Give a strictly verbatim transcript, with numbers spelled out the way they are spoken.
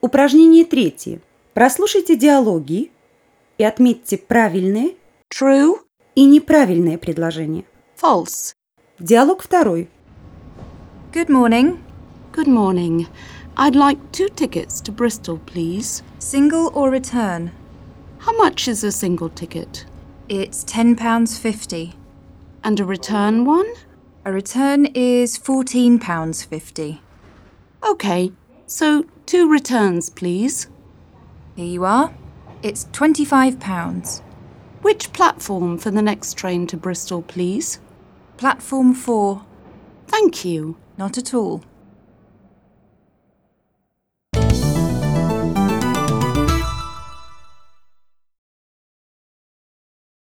Упражнение третье. Прослушайте диалоги и отметьте правильные True, и неправильные предложения. false. Диалог второй. Good morning. Good morning. I'd like two tickets to Bristol, please. Single or return? How much is a single ticket? It's ten pounds fifty. And a return one? A return is fourteen pounds fifty. Okay, so two returns, please. Here you are. It's twenty-five pounds. Which platform for the next train to Bristol, please? Platform four. Thank you. Not at all.